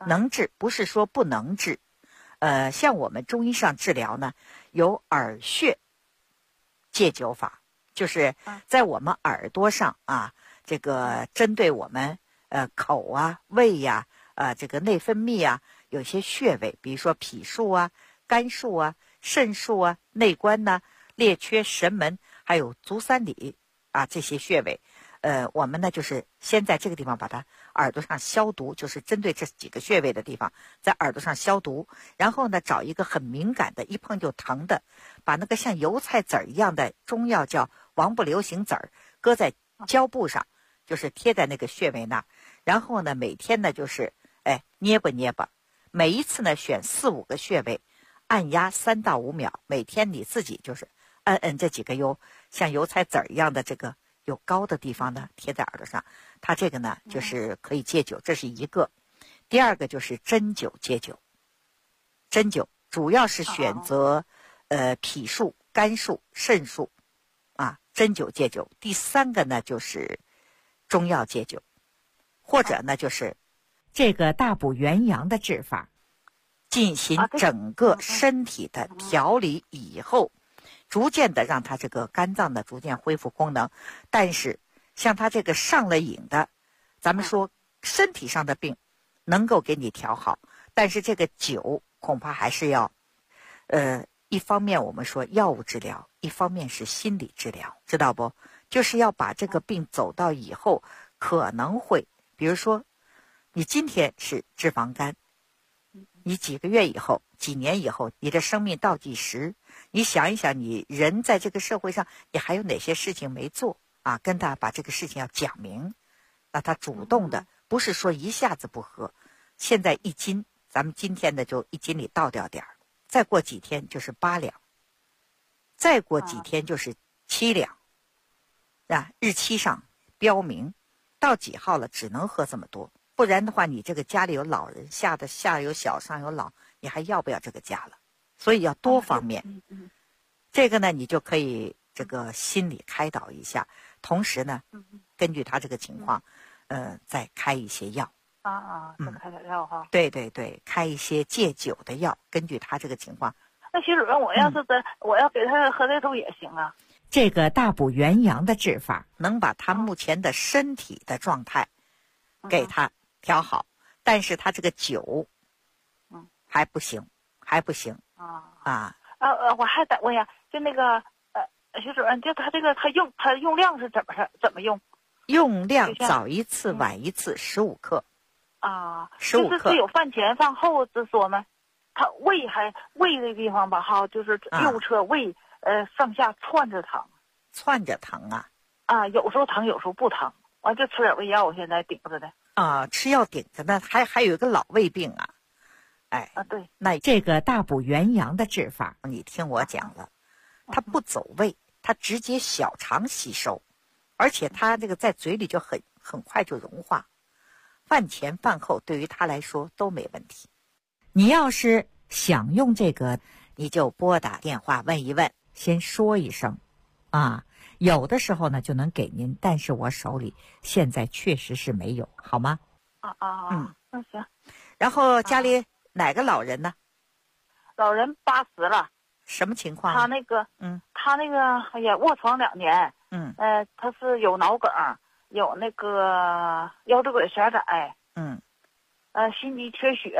能治，不是说不能治。像我们中医上治疗呢，有耳穴戒灸法，就是在我们耳朵上啊，这个针对我们口啊、胃呀、这个内分泌啊，有些穴位，比如说脾腧啊、肝腧啊、肾腧啊、内关呐、列缺、神门，还有足三里啊这些穴位。我们呢就是先在这个地方把它耳朵上消毒，就是针对这几个穴位的地方，在耳朵上消毒，然后呢找一个很敏感的，一碰就疼的，把那个像油菜籽儿一样的中药叫王不留行籽儿，搁在胶布上，就是贴在那个穴位那儿，然后呢每天呢就是捏吧捏吧，每一次呢选4、5个穴位，按压3到5秒，每天你自己就是摁这几个像油菜籽儿一样的这个有膏的地方呢，贴在耳朵上，它这个呢就是可以戒灸，这是一个。第二个就是针灸戒灸，针灸主要是选择脾腧、肝腧、肾腧啊，针灸戒灸。第三个呢就是中药戒灸，或者呢就是这个大补元阳的治法，进行整个身体的调理以后，逐渐的让它这个肝脏呢逐渐恢复功能。但是像它这个上了瘾的，咱们说身体上的病能够给你调好，但是这个灸恐怕还是要一方面我们说药物治疗，一方面是心理治疗，知道不？就是要把这个病走到以后可能会，比如说你今天是脂肪肝，你几个月以后、几年以后，你的生命倒计时，你想一想，你人在这个社会上，你还有哪些事情没做啊？跟他把这个事情要讲明，让他主动的，不是说一下子不喝。现在1斤，咱们今天的就1斤里倒掉点儿，再过几天就是8两，再过几天就是7两，啊，日期上标明到几号了，只能喝这么多。不然的话，你这个家里有老人，下有小，上有老，你还要不要这个家了？所以要多方面。这个呢，你就可以这个心理开导一下，同时呢，根据他这个情况，再开一些药。 再开点药哈。 对对对，开一些戒酒的药，根据他这个情况。 那徐主任，我要给他喝这种也行啊。 这个大补元阳的治法，能把他目前的身体的状态给他调好，但是他这个酒，还不行。 我还得问呀，就那个徐主任，就他这个他用量是怎么用？ 用量早一次晚一次15克。15克。 就是有饭前饭后之说吗？他胃这地方吧哈，就是右侧胃上下窜着疼。 窜着疼啊？ 有时候疼，有时候不疼，完就吃点胃药，我现在顶着的。 吃药顶着呢，还有一个老胃病啊。 对， 那这个大补元阳的治法，你听我讲了，它不走胃，它直接小肠吸收，而且它这个在嘴里就很快就融化，饭前饭后对于他来说都没问题。你要是想用这个，你就拨打电话问一问，先说一声有的时候呢就能给您，但是我手里现在确实是没有，好吗？ 那行。 然后家里哪个老人呢？ 老人80了。 什么情况？ 他那个也卧床2年。他是有脑梗，有那个腰椎管狭窄。心肌缺血。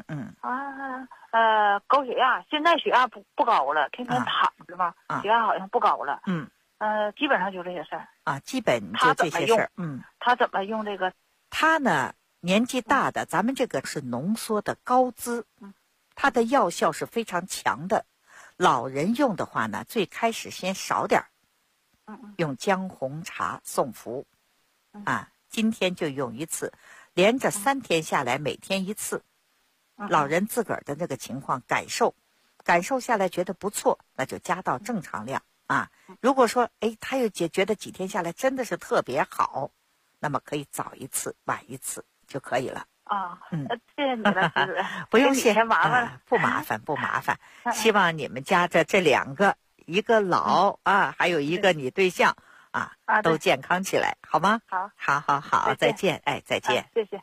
高血压，现在血压不高了，天天躺着嘛，血压好像不高了。基本上就这些事儿。基本就这些事儿。他怎么用这个？ 他呢，年纪大的，咱们这个是浓缩的高滋，它的药效是非常强的。老人用的话呢，最开始先少点用姜红茶送服。今天就用1次，连着3天下来，每天1次。老人自个儿的那个情况感受下来觉得不错，那就加到正常量如果说他又觉得几天下来真的是特别好，那么可以早1次晚1次就可以了。 谢谢你了，徐主任。 不用谢， 嫌麻烦了。 不麻烦。希望你们家这2个，一个老还有一个你对象都健康起来，好吗？ 好， 好，再见。再见。 谢谢。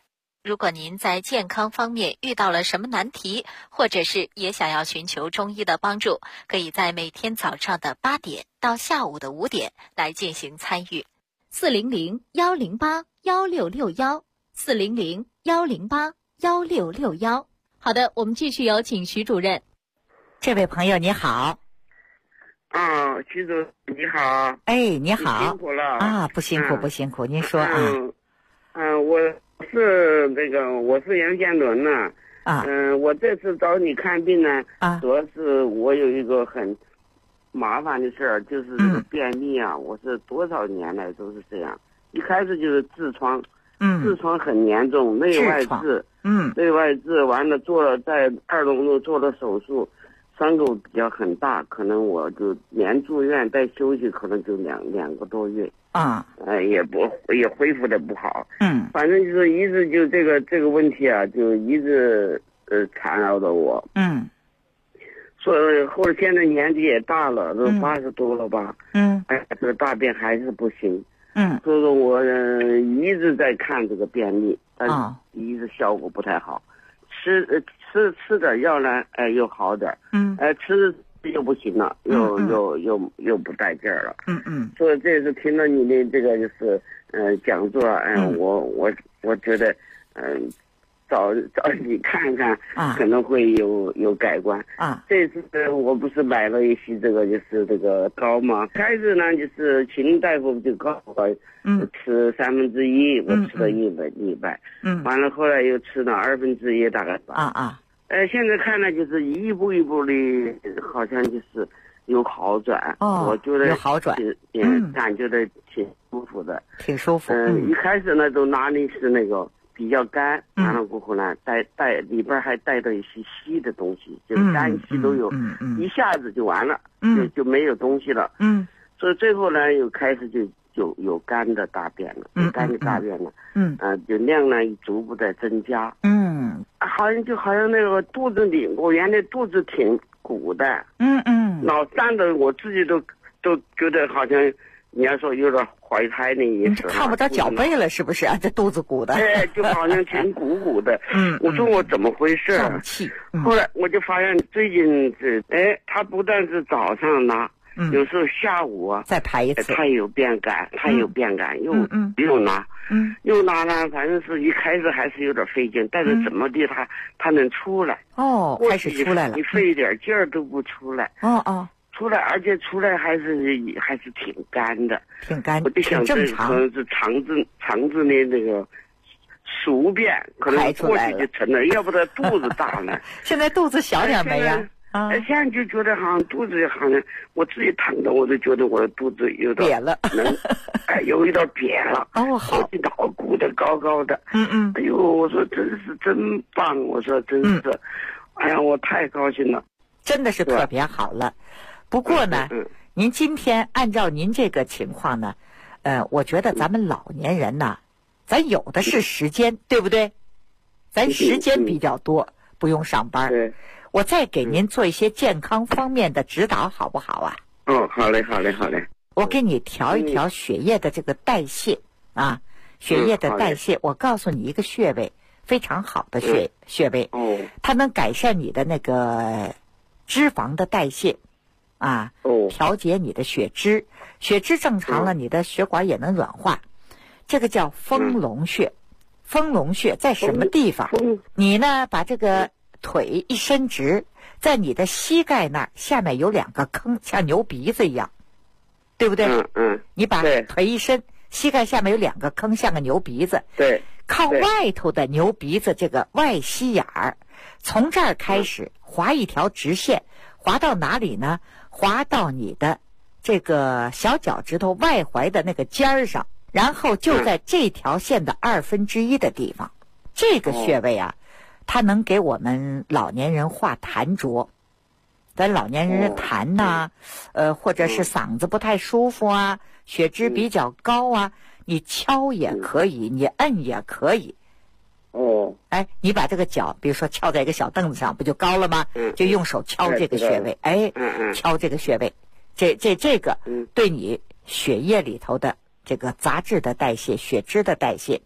如果您在健康方面遇到了什么难题，或者是也想要寻求中医的帮助，可以在每天早上的8点到下午的5点来进行参与。400-108-1661，400-108-1661。好的，我们继续有请徐主任。 这位朋友你好。 徐主任你好。 哎，你好。 辛苦了啊，不辛苦不辛苦，您说啊。 我是杨建伦呢。我这次找你看病呢，主要是我有一个很麻烦的事儿，就是这个便秘啊。我是多少年来都是这样，一开始就是痔疮，痔疮很严重，内外痔，完了在2龙路做了手术，伤口比较很大，可能我就连住院带休息，可能就两个多月。也恢复的不好。反正就是一直就这个问题啊，就一直缠绕着我。所以后来现在年纪也大了，都80多了吧。这个大便还是不行。所以说我一直在看这个便秘，但是一直效果不太好。吃点药呢，又好点。吃又不行了，又不带劲儿了。所以这次听了你的这个就是讲座，我觉得找你看看，可能会有改观。这次我不是买了一些这个就是这个膏嘛，开始呢就是秦大夫就告诉我，吃1/3，我吃了一礼拜。完了后来又吃了1/2，大概吧。现在看呢，就是一步一步的，好像就是有好转。我觉得有好转， 感觉的挺舒服的， 挺舒服。 一开始呢，都哪里是那个比较干，完了过后呢，带里边还带着一些稀的东西，就是干稀都有，一下子就完了，就没有东西了。所以最后呢，又开始就有干的大便了，就量呢逐步在增加。好像那个肚子里，我原来肚子挺鼓的。老站着我自己都觉得好像你要说有点怀胎那意思。 看不着脚背了是不是啊？这肚子鼓的。 就好像挺鼓的。我说我怎么回事？ 胀气。 后来我就发现最近他不但是早上拿。有时候下午再排一次， 他有便感，又拿，又拿呢，反正是一开始还是有点费劲，但是怎么地他能出来。 开始出来了， 你费一点劲儿都不出来。出来，而且出来还是挺干的，我就想这可能是肠子的那个宿便，可能过去就成了，要不然肚子大了。 现在肚子小点没呀？ 现在就觉得好像肚子好像我自己疼的，我都觉得我的肚子有点瘪了， 有一点瘪了。 好， 脑鼓的高高的。哎呦，我说真棒，我说真是，哎呀，我太高兴了， 真的是特别好了。不过呢，您今天按照您这个情况呢，我觉得咱们老年人呢，咱有的是时间，对不对？咱时间比较多，不用上班。我再给您做一些健康方面的指导，好不好啊？ 好嘞。 我给你调一调血液的这个代谢啊，血液的代谢。我告诉你一个穴位，非常好的穴位，它能改善你的那个脂肪的代谢啊，调节你的血脂正常了，你的血管也能软化。这个叫丰隆穴。丰隆穴在什么地方？你呢，把这个腿一伸直，在你的膝盖那儿下面有2个坑，像牛鼻子一样，对不对？你把腿一伸，膝盖下面有2个坑，像个牛鼻子。靠外头的牛鼻子这个外膝眼儿，从这儿开始划一条直线，划到哪里呢？划到你的这个小脚趾头外踝的那个尖儿上，然后就在这条线的1/2的地方。这个穴位啊，它能给我们老年人化痰浊。咱老年人的痰呐，或者是嗓子不太舒服啊，血脂比较高啊，你敲也可以，你摁也可以。你把这个脚，比如说敲在一个小凳子上，不就高了吗？就用手敲这个穴位，敲这个穴位，这个对你血液里头的这个杂质的代谢、血脂的代谢，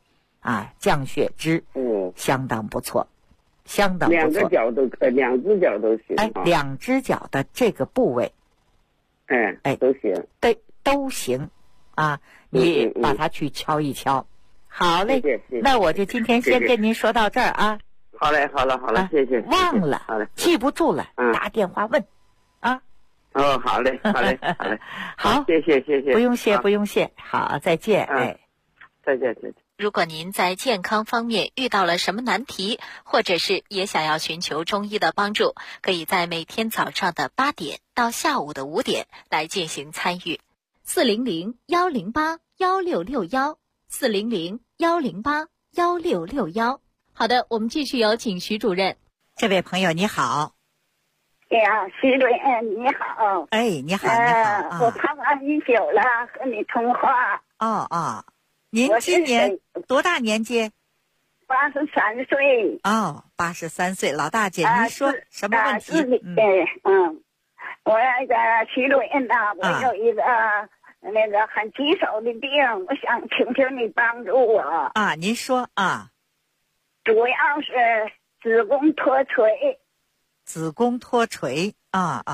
啊，降血脂，相当不错，相当不错。 两只脚都行。 哎，两只脚的这个部位， 都行。 对，都行啊。你把它去敲一敲。好嘞， 谢谢。 那我就今天先跟您说到这儿啊。 好嘞，好了，谢谢。 忘了， 好嘞， 记不住了，打电话问啊。 哦，好嘞， 好， 谢谢。 不用谢，好，再见， 再见。 如果您在健康方面遇到了什么难题，或者是也想要寻求中医的帮助，可以在每天早上的8点到下午的5点来进行参与。400-108-1661，400-108-1661。好的，我们继续有请徐主任。 这位朋友你好。 哎呀，徐主任你好。 哎，你好， 我盼望已久了，和你通话。 您今年多大年纪 ？83岁。 83岁，老大姐，您说什么问题？ 我那个徐主任呐，我有一个那个很棘手的病，我想请求你帮助我。 您说啊。 主要是子宫脱垂。 子宫脱垂我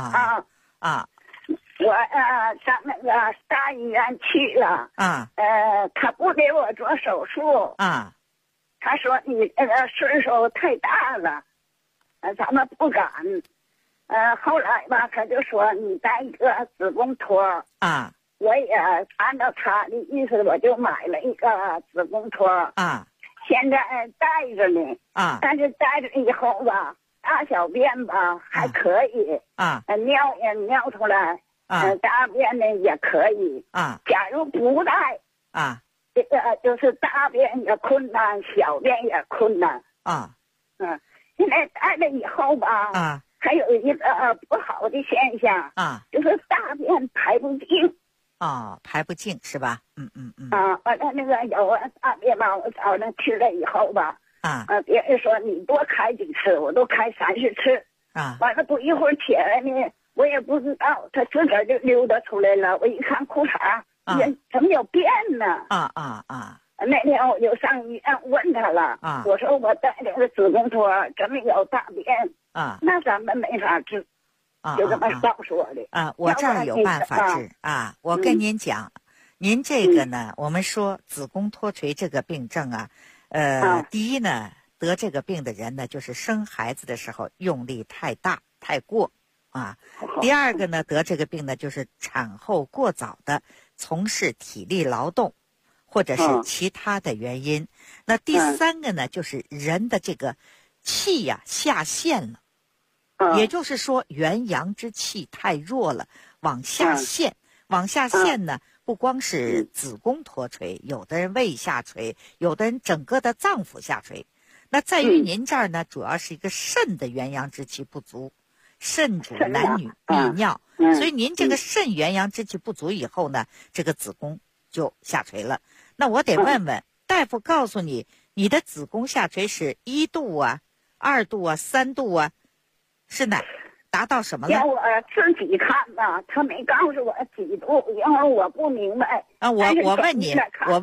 上那个大医院去了他不给我做手术他说你那个岁数太大了咱们不敢后来吧他就说你带一个子宫托我也按照他的意思我就买了一个子宫托现在带着呢但是带着以后吧大小便吧还可以尿也尿出来大便呢也可以假如不带这个就是大便也困难小便也困难现在带了以后吧还有一个不好的现象就是大便排不净排不净是吧完了那个有大便吧我早上吃了以后吧别人说你多开几次我都开30次完了不一会儿起来呢我也不知道他自个儿就溜达出来了我一看裤衩怎么有便呢那天我就上医院问他了我说我带这个子宫托怎么有大便那咱们没法治就这么告诉我的我这儿有办法治我跟您讲您这个呢我们说子宫脱垂这个病症第一呢得这个病的人呢就是生孩子的时候用力太大太过第二个呢得这个病呢就是产后过早的从事体力劳动或者是其他的原因那第三个呢就是人的这个气下陷了也就是说元阳之气太弱了往下陷呢不光是子宫脱垂有的人胃下垂有的人整个的脏腑下垂那在于您这儿呢主要是一个肾的元阳之气不足肾主男女泌尿所以您这个肾元阳之气不足以后呢这个子宫就下垂了那我得问问大夫告诉你你的子宫下垂是1度2度3度是哪达到什么了？ 让我自己看吧，他没告诉我几度，因为我不明白。 我问你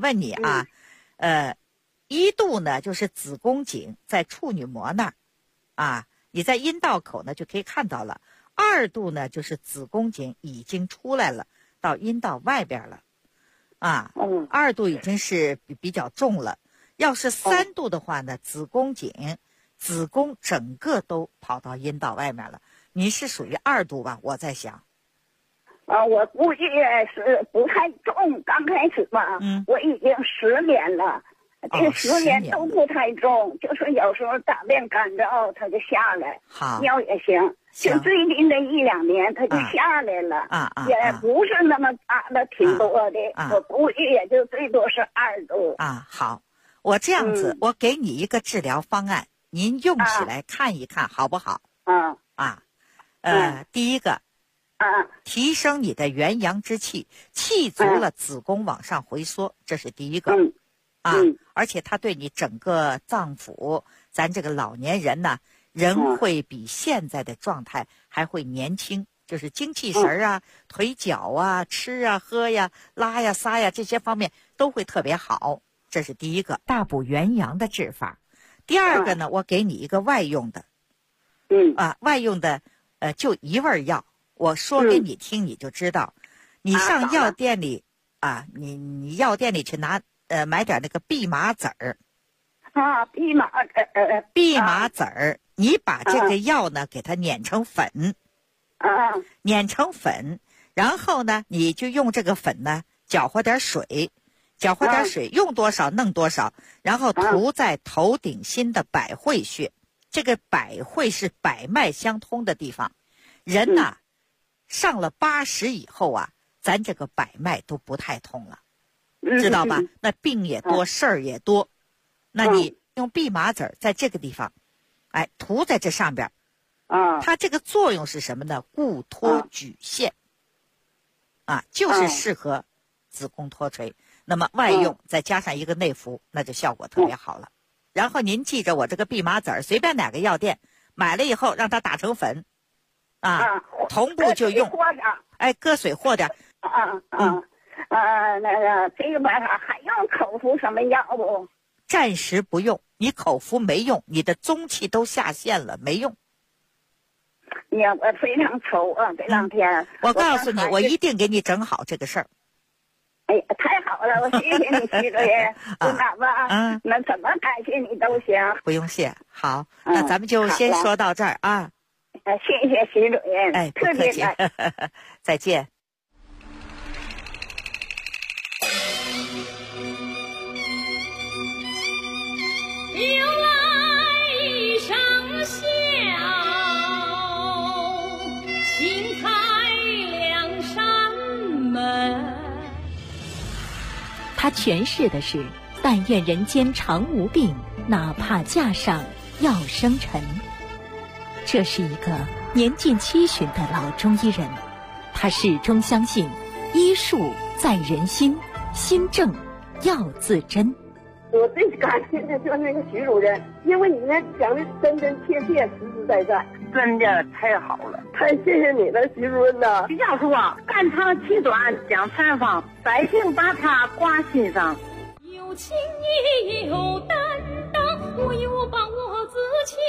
1度呢就是子宫颈在处女膜那儿你在阴道口呢就可以看到了。2度呢就是子宫颈已经出来了，到阴道外边了2度已经是比较重了。要是3度的话呢子宫颈子宫整个都跑到阴道外面了。你是属于2度吧？我在想。 我估计是不太重，刚开始吧。我已经10年了，这10年都不太重，就是有时候大便干燥，它就下来，尿也行。就最近这1、2年，它就下来了，也不是那么大了，挺多的。我估计也就最多是2度。 好，我这样子，我给你一个治疗方案，您用起来看一看好不好？第一个，提升你的元阳之气，气足了，子宫往上回缩，这是第一个。而且它对你整个脏腑，咱这个老年人呢，人会比现在的状态还会年轻，就是精气神腿脚吃喝拉撒这些方面都会特别好。 这是第一个大补元阳的治法。第二个呢，我给你一个外用的，外用的就一味药，我说给你听你就知道。你上药店里你药店里去买点那个蓖麻籽儿。蓖麻籽儿，你把这个药呢给它碾成粉。碾成粉，然后呢你就用这个粉呢搅和点水，用多少弄多少，然后涂在头顶心的百会穴。这个百会是百脉相通的地方。人呐，上了80以后啊，咱这个百脉都不太通了，知道吧？那病也多，事儿也多。那你用蓖麻籽在这个地方，涂在这上边。它这个作用是什么呢？固脱举陷。就是适合子宫脱垂。那么外用再加上一个内服，那就效果特别好了。然后您记着我这个蓖麻籽，随便哪个药店买了以后，让它打成粉，同步就用。搁水和点。 那个这个办法还用口服什么药不？ 暂时不用，你口服没用，你的宗气都下陷了，没用。 呀，我非常愁啊！这两天， 我告诉你，我一定给你整好这个事儿。 哎呀，太好了！我谢谢你，徐主任，哪怕那怎么感谢你都行。 不用谢。好，那咱们就先说到这儿啊。 谢谢徐主任， 不客气。再见。 有来一声笑，新开两扇门。 他诠释的是但愿人间常无病，哪怕架上要生尘。这是一个年近70的老中医人，他始终相信医术在人心，心正要自珍。 我最感谢的就是那个徐主任，因为你那讲的真真切切，实实在在， 真的太好了， 太谢谢你了，徐主任呐！ 徐教授啊，肝肠气短讲三方，百姓把他挂心上。 有情也有担当，我有把握自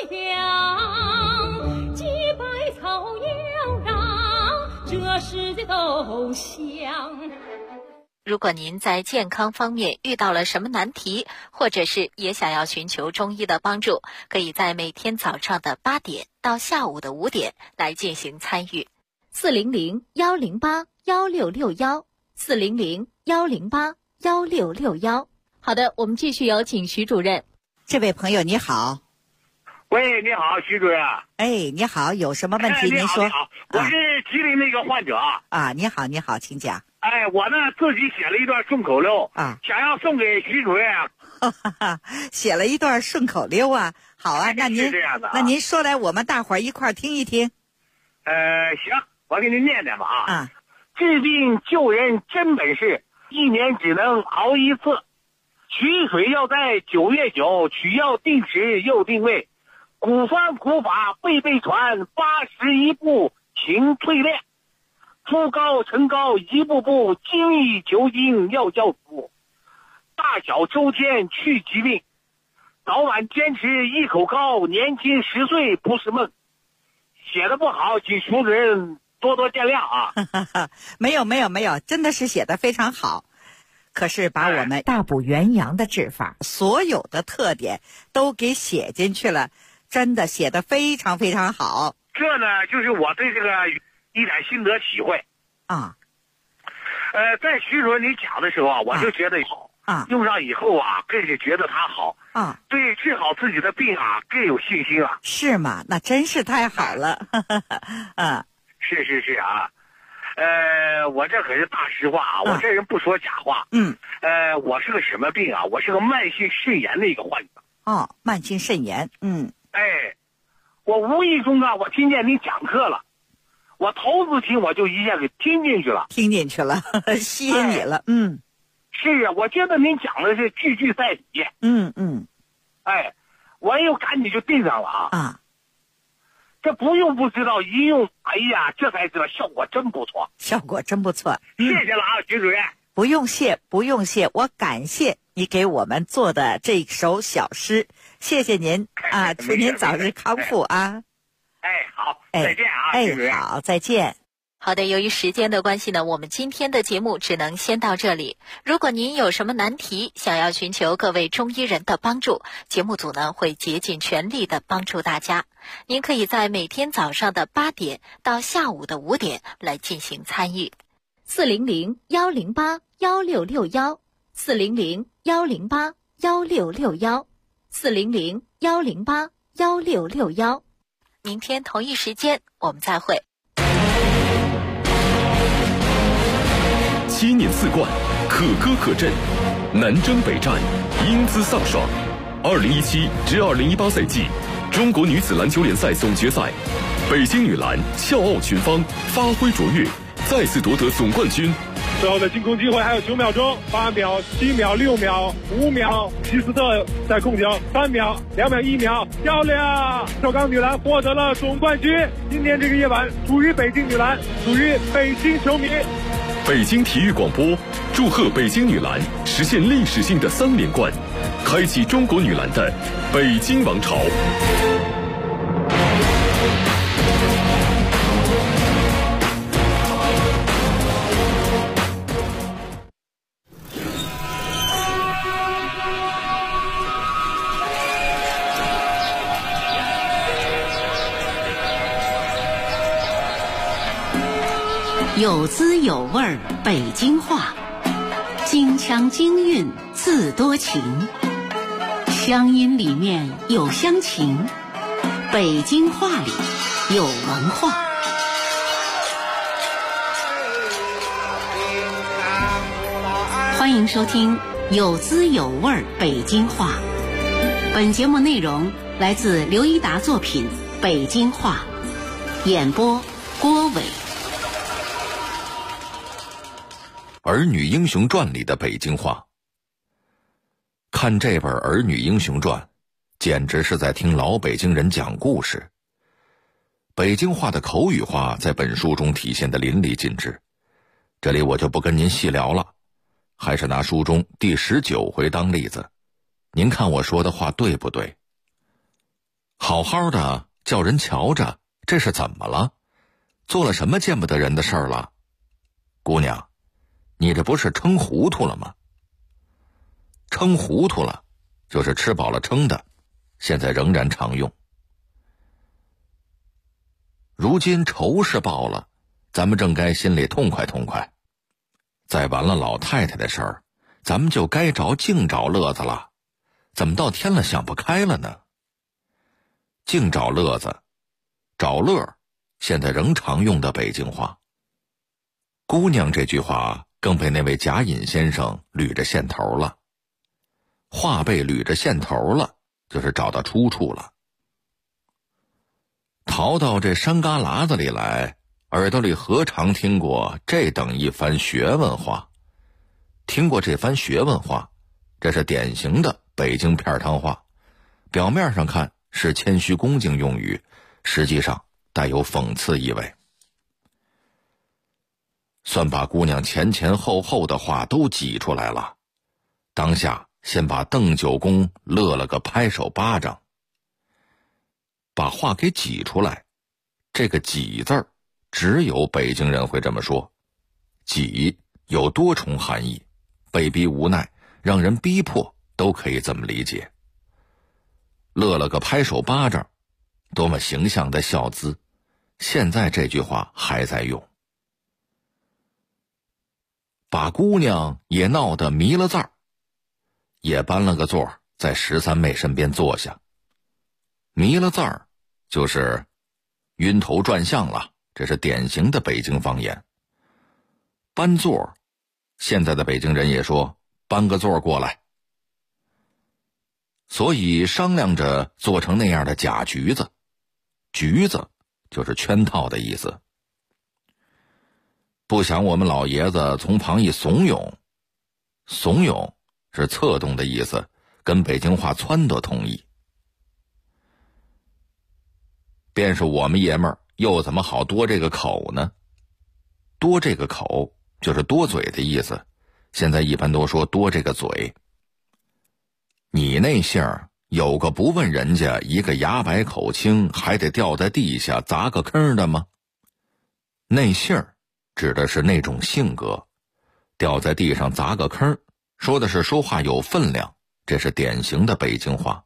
强，洁白草要让这世界都香。 如果您在健康方面遇到了什么难题，或者是也想要寻求中医的帮助，可以在每天早上的8点到下午的5点来进行参与。400-108-1661，400-108-1661。好的，我们继续有请徐主任。 这位朋友你好。 喂，你好，徐主任。 你好，有什么问题您说。 你好，我是吉林那个患者。 你好，请讲。 我呢自己写了一段顺口溜想要送给徐主任写了一段顺口溜啊，好啊，那您说来，我们大伙儿一块儿听一听。 行，我给您念念吧治病救人真本事，1年只能熬一次。取水要在9月9，取药定时又定位。古方古法辈辈传，81步勤淬炼。出高成高一步步，精益求精要教主。大小周天去疾病，早晚坚持一口膏，年轻10岁不是梦。写的不好，请徐主任多多见谅啊。 没有，真的是写的非常好。可是把我们大补元阳的治法所有的特点都给写进去了，真的写的非常非常好。 这呢就是我对这个一点心得体会在徐主任你讲的时候我就觉得好用上以后更是觉得它好对治好自己的病更有信心了。 是吗？那真是太好了。 是我这可是大实话我这人不说假话。我是个什么病我是个慢性肾炎的一个患者。 慢性肾炎。 我无意中我听见你讲课了，我头次听我就一下给听进去了， 吸引你了。 是我觉得您讲的是句句在理。我又赶紧就订上了这不用不知道，一用这才知道效果真不错。 谢谢了徐主任。不用谢，我感谢你给我们做的这首小诗，谢谢您啊，祝您早日康复啊。 好，再见啊。 好，再见。 好的，由于时间的关系呢，我们今天的节目只能先到这里。如果您有什么难题，想要寻求各位中医人的帮助，节目组呢会竭尽全力的帮助大家。您可以在每天早上的8点到下午的5点来进行参与。400-108-1661 400-108-1661 400-108-1661。明天同一时间我们再会。 7年4冠，可歌可阵，南征北战，英姿飒爽。2017至2018赛季中国女子篮球联赛总决赛，北京女篮笑傲群芳，发挥卓越，再次夺得总冠军。 最后的进攻机会还有9秒钟，8秒、7秒、6秒、5秒，希斯特在控球，3秒、2秒、1秒，漂亮！首钢女篮获得了总冠军。今天这个夜晚属于北京女篮，属于北京球迷。 北京体育广播祝贺北京女篮实现历史性的3连冠，开启中国女篮的北京王朝。 有滋有味北京话，京腔京韵字多情，乡音里面有乡情，北京话里有文化。欢迎收听有滋有味北京话。本节目内容来自刘一达作品《北京话》，演播郭伟。 《儿女英雄传》里的北京话。看这本《儿女英雄传》，简直是在听老北京人讲故事。北京话的口语化在本书中体现得淋漓尽致，这里我就不跟您细聊了，还是拿书中第19回当例子，您看我说的话对不对？好好的叫人瞧着，这是怎么了？做了什么见不得人的事儿了？姑娘，你这不是撑糊涂了吗？撑糊涂了就是吃饱了撑的，现在仍然常用。如今仇是报了，咱们正该心里痛快痛快。再完了老太太的事儿，咱们就该净找乐子了，怎么到天了想不开了呢？净找乐子，找乐，现在仍常用的北京话。姑娘这句话更被那位贾隐先生捋着线头了。话被捋着线头了，就是找到出处了。逃到这山旮旯子里来，耳朵里何尝听过这等一番学问话？听过这番学问话，这是典型的北京片汤话，表面上看是谦虚恭敬用语，实际上带有讽刺意味。算把姑娘前前后后的话都挤出来了，当下先把邓九公乐了个拍手巴掌。把话给挤出来，这个挤字儿只有北京人会这么说。挤有多重含义，被逼无奈，让人逼迫，都可以这么理解。乐了个拍手巴掌，多么形象的笑姿，现在这句话还在用。把姑娘也闹得迷了字儿，也搬了个座在13妹身边坐下。迷了字儿就是晕头转向了，这是典型的北京方言。搬座，现在的北京人也说搬个座过来。所以商量着做成那样的假局子，局子就是圈套的意思。不想我们老爷子从旁一怂恿，怂恿是策动的意思，跟北京话撺掇同义。便是我们爷们儿又怎么好多这个口呢？多这个口就是多嘴的意思，现在一般都说多这个嘴。 你那姓儿有个不问人家一个牙白口青还得掉在地下砸个坑的吗？那姓儿指的是那种性格，掉在地上砸个坑，说的是说话有分量，这是典型的北京话。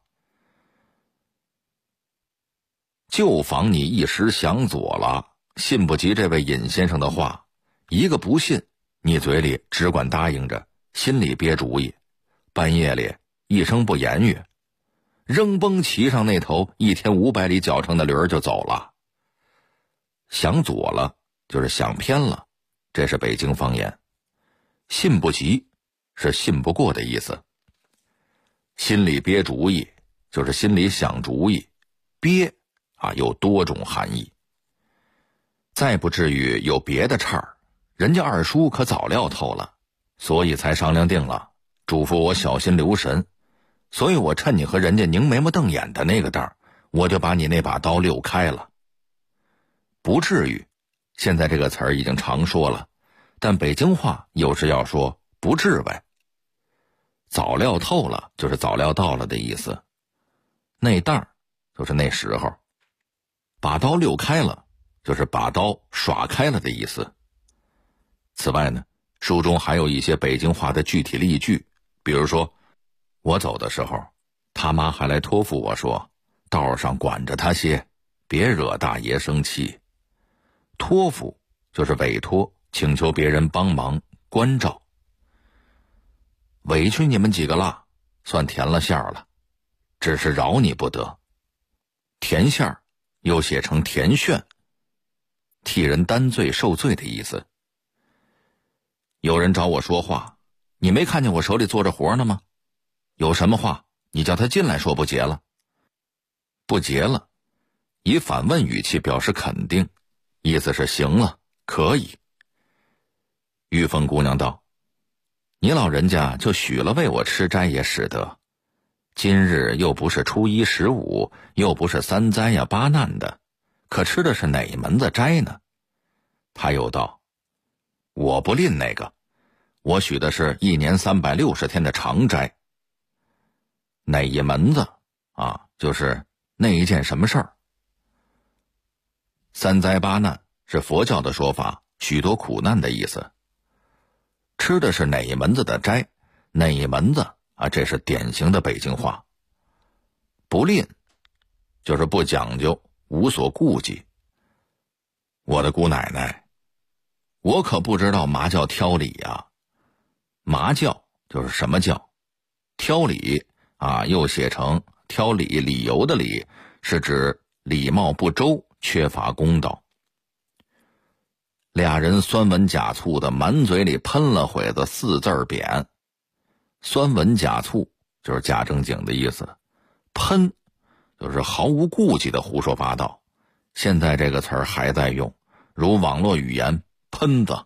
就防你一时想左了，信不及这位尹先生的话，一个不信，你嘴里只管答应着，心里憋主意，半夜里一声不言语，扔崩骑上那头1500里脚程的驴儿就走了。想左了就是想偏了，这是北京方言。信不及是信不过的意思。心里憋主意就是心里想主意，憋有多种含义。再不至于有别的岔儿，人家二叔可早料透了，所以才商量定了，嘱咐我小心留神。所以我趁你和人家拧眉毛瞪眼的那个当，我就把你那把刀溜开了。不至于，现在这个词儿已经常说了，但北京话有时要说不至为。早料透了就是早料到了的意思，那当就是那时候，把刀溜开了就是把刀耍开了的意思。此外呢，书中还有一些北京话的具体例句，比如说我走的时候，他妈还来托付我说，道上管着他些，别惹大爷生气。托付就是委托，请求别人帮忙关照。委屈你们几个了，算填了馅儿了，只是饶你不得。填馅儿又写成填炫，替人担罪受罪的意思。有人找我说话，你没看见我手里做着活呢吗？有什么话你叫他进来说，不结了。不结了，以反问语气表示肯定，意思是行了，可以。玉凤姑娘道，你老人家就许了为我吃斋也使得，今日又不是初一15，又不是3灾呀8难的，可吃的是哪门子斋呢？他又道，我不吝那个，我许的是1年360天的长斋。哪一门子就是那一件什么事儿。3灾8难是佛教的说法，许多苦难的意思。吃的是哪一门子的斋，哪一门子这是典型的北京话。不吝就是不讲究，无所顾忌。我的姑奶奶，我可不知道嘛叫挑理呀。嘛教就是什么教，挑理又写成挑理，理由的理，是指礼貌不周，缺乏公道。俩人酸文假醋的满嘴里喷了会子4字贬。酸文假醋就是假正经的意思，喷就是毫无顾忌的胡说八道。现在这个词儿还在用，如网络语言喷子。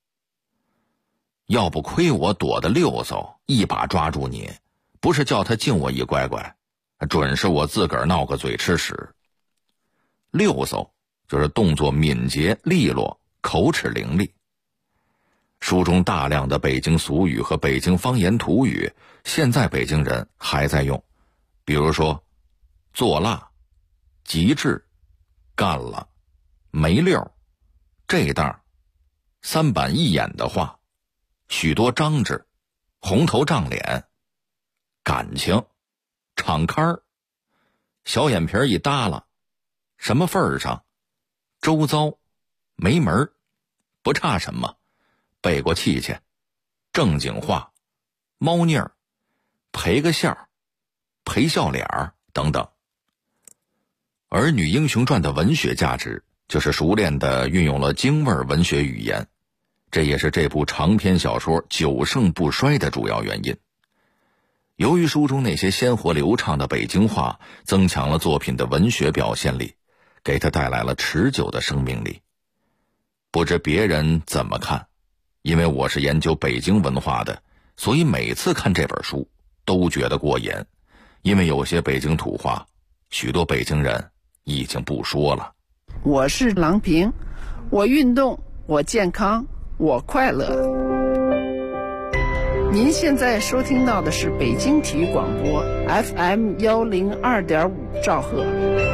要不亏我躲得溜嗖，一把抓住你，不是叫他敬我一乖乖，准是我自个儿闹个嘴吃屎。溜嗖就是动作敏捷利落，口齿伶俐。书中大量的北京俗语和北京方言土语，现在北京人还在用，比如说做辣、极致、干了、没溜、这当、3板一眼的话，许多张志、红头胀脸、感情、敞开儿、小眼皮一耷拉、什么份儿上、周遭、没门儿、不差什么、背过气去、正经话、猫腻儿、赔个笑、赔笑脸儿等等。《儿女英雄传》的文学价值就是熟练地运用了京味文学语言，这也是这部长篇小说久盛不衰的主要原因。由于书中那些鲜活流畅的北京话增强了作品的文学表现力，给它带来了持久的生命力。不知别人怎么看，因为我是研究北京文化的，所以每次看这本书都觉得过瘾。因为有些北京土话，许多北京人已经不说了。 我是郎平，我运动，我健康，我快乐。 您现在收听到的是北京体育广播 FM102.5兆赫。